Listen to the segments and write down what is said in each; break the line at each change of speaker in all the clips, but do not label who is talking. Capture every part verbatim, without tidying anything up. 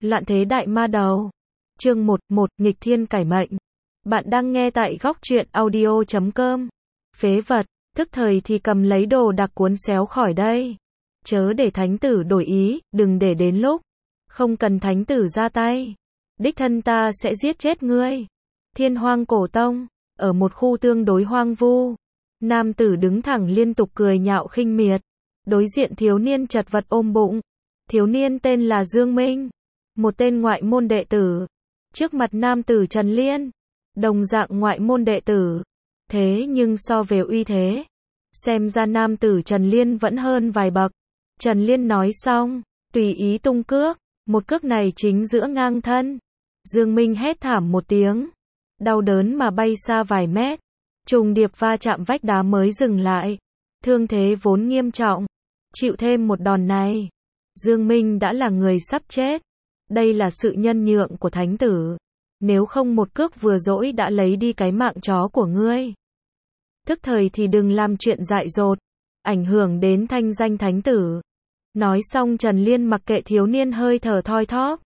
Loạn thế đại ma đầu. Chương một, một, nghịch thiên cải mệnh. Bạn đang nghe tại góc truyện audio chấm com. Phế vật, thức thời thì cầm lấy đồ đặc cuốn xéo khỏi đây. Chớ để thánh tử đổi ý, đừng để đến lúc không cần thánh tử ra tay. Đích thân ta sẽ giết chết ngươi. Thiên Hoang Cổ Tông, ở một khu tương đối hoang vu. Nam tử đứng thẳng liên tục cười nhạo khinh miệt. Đối diện thiếu niên chật vật ôm bụng. Thiếu niên tên là Dương Minh, một tên ngoại môn đệ tử. Trước mặt nam tử Trần Liên, đồng dạng ngoại môn đệ tử. Thế nhưng so về uy thế, xem ra nam tử Trần Liên vẫn hơn vài bậc. Trần Liên nói xong, tùy ý tung cước, một cước này chính giữa ngang thân. Dương Minh hét thảm một tiếng, đau đớn mà bay xa vài mét, trùng điệp va chạm vách đá mới dừng lại. Thương thế vốn nghiêm trọng, chịu thêm một đòn này, Dương Minh đã là người sắp chết. Đây là sự nhân nhượng của thánh tử. Nếu không một cước vừa dỗi đã lấy đi cái mạng chó của ngươi. Thức thời thì đừng làm chuyện dại dột, ảnh hưởng đến thanh danh thánh tử. Nói xong Trần Liên mặc kệ thiếu niên hơi thở thoi thóp.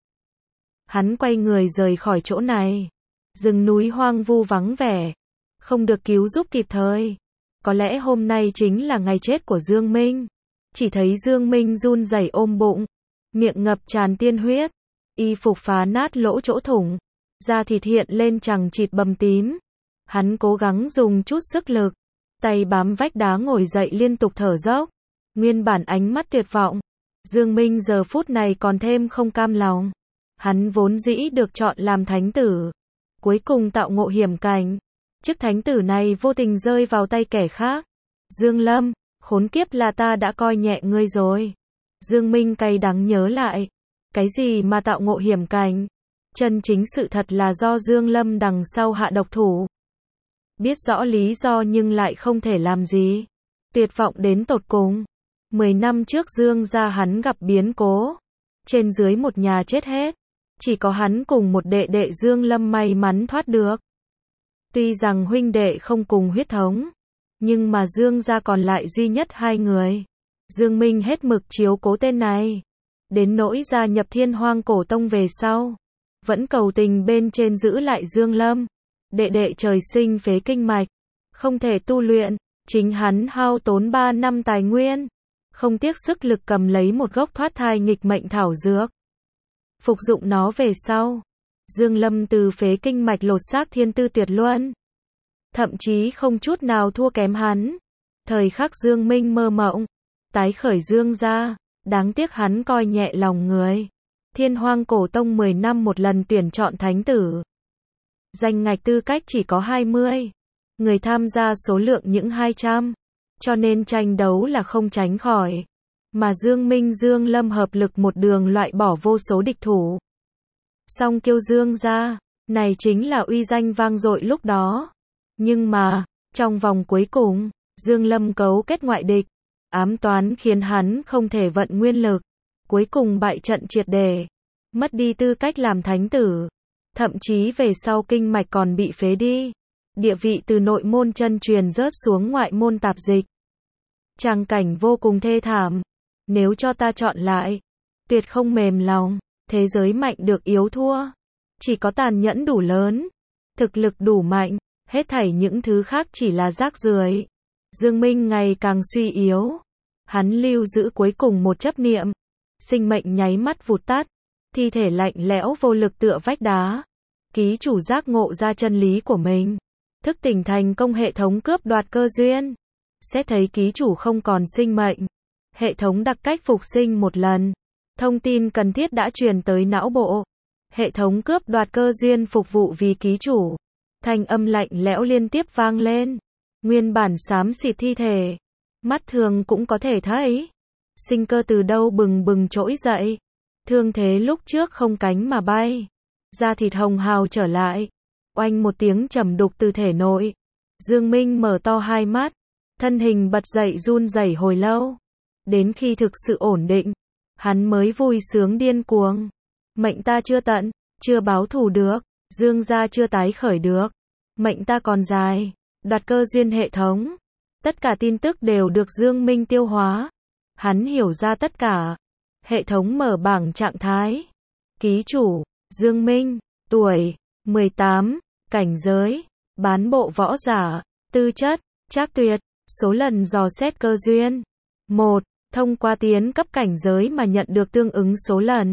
Hắn quay người rời khỏi chỗ này. Rừng núi hoang vu vắng vẻ, không được cứu giúp kịp thời. Có lẽ hôm nay chính là ngày chết của Dương Minh. Chỉ thấy Dương Minh run rẩy ôm bụng, miệng ngập tràn tiên huyết, y phục phá nát lỗ chỗ thủng, da thịt hiện lên chằng chịt bầm tím. Hắn cố gắng dùng chút sức lực, tay bám vách đá ngồi dậy liên tục thở dốc. Nguyên bản ánh mắt tuyệt vọng, Dương Minh giờ phút này còn thêm không cam lòng. Hắn vốn dĩ được chọn làm thánh tử, cuối cùng tạo ngộ hiểm cảnh. Chức thánh tử này vô tình rơi vào tay kẻ khác. Dương Lâm, khốn kiếp, là ta đã coi nhẹ ngươi rồi. Dương Minh cay đắng nhớ lại. Cái gì mà tạo ngộ hiểm cảnh? Chân chính sự thật là do Dương Lâm đằng sau hạ độc thủ. Biết rõ lý do nhưng lại không thể làm gì. Tuyệt vọng đến tột cùng. Mười năm trước Dương gia hắn gặp biến cố. Trên dưới một nhà chết hết. Chỉ có hắn cùng một đệ đệ Dương Lâm may mắn thoát được. Tuy rằng huynh đệ không cùng huyết thống, nhưng mà Dương gia còn lại duy nhất hai người. Dương Minh hết mực chiếu cố tên này. Đến nỗi gia nhập Thiên Hoang Cổ Tông về sau, vẫn cầu tình bên trên giữ lại Dương Lâm. Đệ đệ trời sinh phế kinh mạch, không thể tu luyện, chính hắn hao tốn ba năm tài nguyên, không tiếc sức lực cầm lấy một gốc thoát thai nghịch mệnh thảo dược. Phục dụng nó về sau, Dương Lâm từ phế kinh mạch lột xác thiên tư tuyệt luân, thậm chí không chút nào thua kém hắn. Thời khắc Dương Minh mơ mộng, tái khởi Dương gia, đáng tiếc hắn coi nhẹ lòng người. Thiên Hoang Cổ Tông mười năm một lần tuyển chọn thánh tử. Danh ngạch tư cách chỉ có hai mươi. Người tham gia số lượng những hai trăm. Cho nên tranh đấu là không tránh khỏi. Mà Dương Minh Dương Lâm hợp lực một đường loại bỏ vô số địch thủ. Song kiêu Dương gia, này chính là uy danh vang dội lúc đó. Nhưng mà, trong vòng cuối cùng, Dương Lâm cấu kết ngoại địch. Ám toán khiến hắn không thể vận nguyên lực. Cuối cùng bại trận triệt để. Mất đi tư cách làm thánh tử. Thậm chí về sau kinh mạch còn bị phế đi. Địa vị từ nội môn chân truyền rớt xuống ngoại môn tạp dịch. Tràng cảnh vô cùng thê thảm. Nếu cho ta chọn lại, tuyệt không mềm lòng. Thế giới mạnh được yếu thua. Chỉ có tàn nhẫn đủ lớn, thực lực đủ mạnh, hết thảy những thứ khác chỉ là rác rưởi. Dương Minh ngày càng suy yếu. Hắn lưu giữ cuối cùng một chấp niệm. Sinh mệnh nháy mắt vụt tắt. Thi thể lạnh lẽo vô lực tựa vách đá. Ký chủ giác ngộ ra chân lý của mình. Thức tỉnh thành công hệ thống cướp đoạt cơ duyên. Xét thấy ký chủ không còn sinh mệnh. Hệ thống đặc cách phục sinh một lần. Thông tin cần thiết đã truyền tới não bộ. Hệ thống cướp đoạt cơ duyên phục vụ vì ký chủ. Thanh âm lạnh lẽo liên tiếp vang lên. Nguyên bản xám xịt thi thể, mắt thường cũng có thể thấy. Sinh cơ từ đâu bừng bừng trỗi dậy. Thương thế lúc trước không cánh mà bay. Da thịt hồng hào trở lại. Oanh một tiếng trầm đục từ thể nội. Dương Minh mở to hai mắt. Thân hình bật dậy run rẩy hồi lâu. Đến khi thực sự ổn định, hắn mới vui sướng điên cuồng. Mệnh ta chưa tận, chưa báo thù được. Dương gia chưa tái khởi được. Mệnh ta còn dài. Đoạt cơ duyên hệ thống. Tất cả tin tức đều được Dương Minh tiêu hóa. Hắn hiểu ra tất cả. Hệ thống mở bảng trạng thái. Ký chủ, Dương Minh, tuổi, mười tám, cảnh giới, bán bộ võ giả, tư chất, trác tuyệt, số lần dò xét cơ duyên. một. Thông qua tiến cấp cảnh giới mà nhận được tương ứng số lần.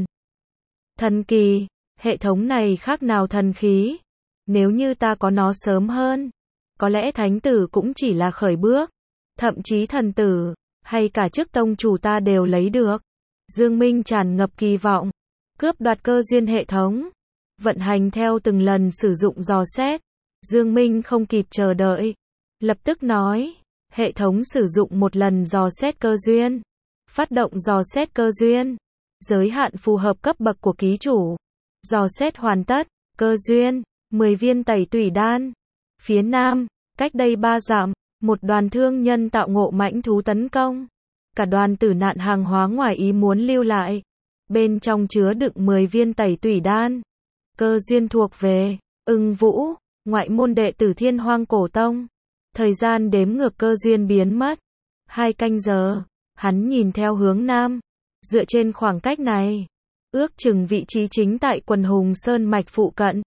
Thần kỳ, hệ thống này khác nào thần khí. Nếu như ta có nó sớm hơn, có lẽ thánh tử cũng chỉ là khởi bước, thậm chí thần tử, hay cả chức tông chủ ta đều lấy được. Dương Minh tràn ngập kỳ vọng, cướp đoạt cơ duyên hệ thống, vận hành theo từng lần sử dụng dò xét. Dương Minh không kịp chờ đợi, lập tức nói, hệ thống sử dụng một lần dò xét cơ duyên, phát động dò xét cơ duyên, giới hạn phù hợp cấp bậc của ký chủ. Dò xét hoàn tất, cơ duyên, mười viên tẩy tủy đan. Phía nam, cách đây ba dặm, một đoàn thương nhân tạo ngộ mãnh thú tấn công. Cả đoàn tử nạn hàng hóa ngoài ý muốn lưu lại. Bên trong chứa đựng mười viên tẩy tủy đan. Cơ duyên thuộc về Ưng Vũ, ngoại môn đệ tử Thiên Hoang Cổ Tông. Thời gian đếm ngược cơ duyên biến mất. Hai canh giờ, hắn nhìn theo hướng nam. Dựa trên khoảng cách này, ước chừng vị trí chính tại quần hùng sơn mạch phụ cận.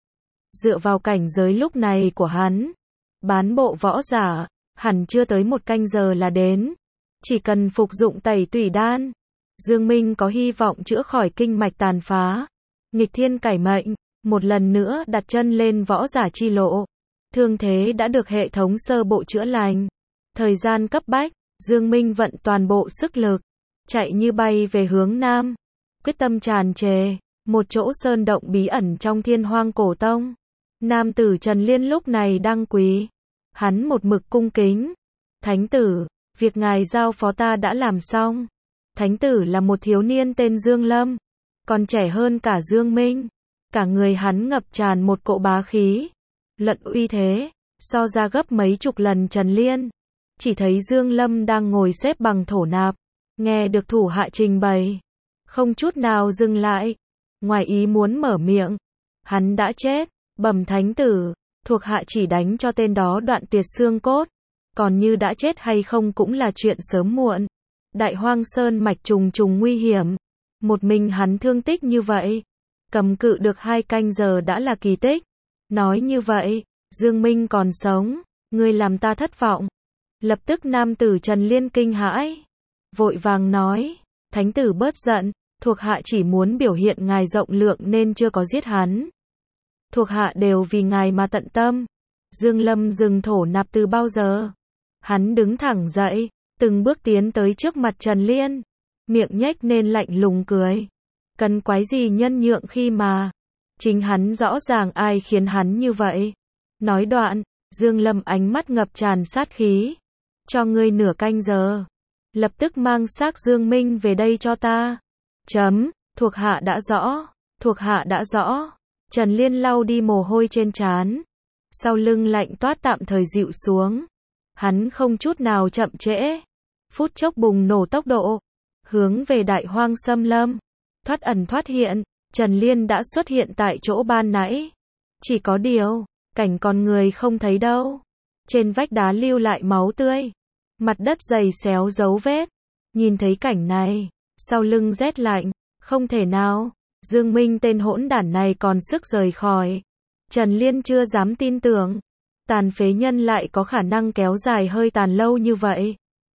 Dựa vào cảnh giới lúc này của hắn, bán bộ võ giả, hẳn chưa tới một canh giờ là đến. Chỉ cần phục dụng tẩy tủy đan, Dương Minh có hy vọng chữa khỏi kinh mạch tàn phá, nghịch thiên cải mệnh, một lần nữa đặt chân lên võ giả chi lộ. Thương thế đã được hệ thống sơ bộ chữa lành. Thời gian cấp bách, Dương Minh vận toàn bộ sức lực, chạy như bay về hướng nam, quyết tâm tràn trề, một chỗ sơn động bí ẩn trong Thiên Hoang Cổ Tông. Nam tử Trần Liên lúc này đang quỳ, hắn một mực cung kính. Thánh tử, việc ngài giao phó ta đã làm xong. Thánh tử là một thiếu niên tên Dương Lâm, còn trẻ hơn cả Dương Minh. Cả người hắn ngập tràn một cỗ bá khí, lẫn uy thế, so ra gấp mấy chục lần Trần Liên. Chỉ thấy Dương Lâm đang ngồi xếp bằng thổ nạp, nghe được thủ hạ trình bày, không chút nào dừng lại. Ngoài ý muốn mở miệng, hắn đã chết. Bẩm thánh tử, thuộc hạ chỉ đánh cho tên đó đoạn tuyệt xương cốt, còn như đã chết hay không cũng là chuyện sớm muộn. Đại Hoang Sơn mạch trùng trùng nguy hiểm, một mình hắn thương tích như vậy, cầm cự được hai canh giờ đã là kỳ tích. Nói như vậy, Dương Minh còn sống, ngươi làm ta thất vọng. Lập tức nam tử Trần Liên kinh hãi, vội vàng nói, thánh tử bớt giận, thuộc hạ chỉ muốn biểu hiện ngài rộng lượng nên chưa có giết hắn. Thuộc hạ đều vì ngài mà tận tâm. Dương Lâm dừng thổ nạp từ bao giờ? Hắn đứng thẳng dậy, từng bước tiến tới trước mặt Trần Liên, miệng nhếch nên lạnh lùng cười. Cần quái gì nhân nhượng khi mà chính hắn rõ ràng ai khiến hắn như vậy. Nói đoạn, Dương Lâm ánh mắt ngập tràn sát khí. Cho ngươi nửa canh giờ, lập tức mang xác Dương Minh về đây cho ta. Chấm, thuộc hạ đã rõ, thuộc hạ đã rõ. Trần Liên lau đi mồ hôi trên trán, sau lưng lạnh toát tạm thời dịu xuống. Hắn không chút nào chậm trễ, phút chốc bùng nổ tốc độ, hướng về Đại Hoang Xâm Lâm. Thoát ẩn thoát hiện, Trần Liên đã xuất hiện tại chỗ ban nãy. Chỉ có điều, cảnh con người không thấy đâu. Trên vách đá lưu lại máu tươi, mặt đất dày xéo dấu vết. Nhìn thấy cảnh này, sau lưng rét lạnh, không thể nào. Dương Minh tên hỗn đản này còn sức rời khỏi. Trần Liên chưa dám tin tưởng, tàn phế nhân lại có khả năng kéo dài hơi tàn lâu như vậy.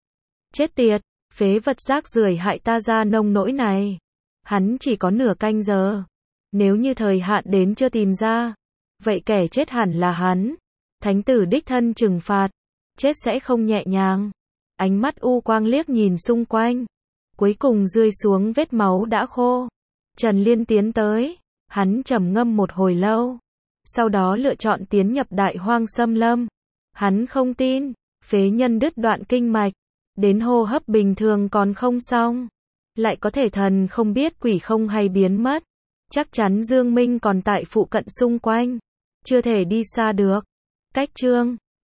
Chết tiệt, phế vật rác rưởi hại ta ra nông nỗi này. Hắn chỉ có nửa canh giờ. Nếu như thời hạn đến chưa tìm ra, vậy kẻ chết hẳn là hắn. Thánh tử đích thân trừng phạt, chết sẽ không nhẹ nhàng. Ánh mắt u quang liếc nhìn xung quanh, cuối cùng rơi xuống vết máu đã khô. Trần Liên tiến tới, hắn trầm ngâm một hồi lâu, sau đó lựa chọn tiến nhập Đại Hoang Xâm Lâm. Hắn không tin, phế nhân đứt đoạn kinh mạch, đến hô hấp bình thường còn không xong, lại có thể thần không biết quỷ không hay biến mất. Chắc chắn Dương Minh còn tại phụ cận xung quanh, chưa thể đi xa được. Cách chương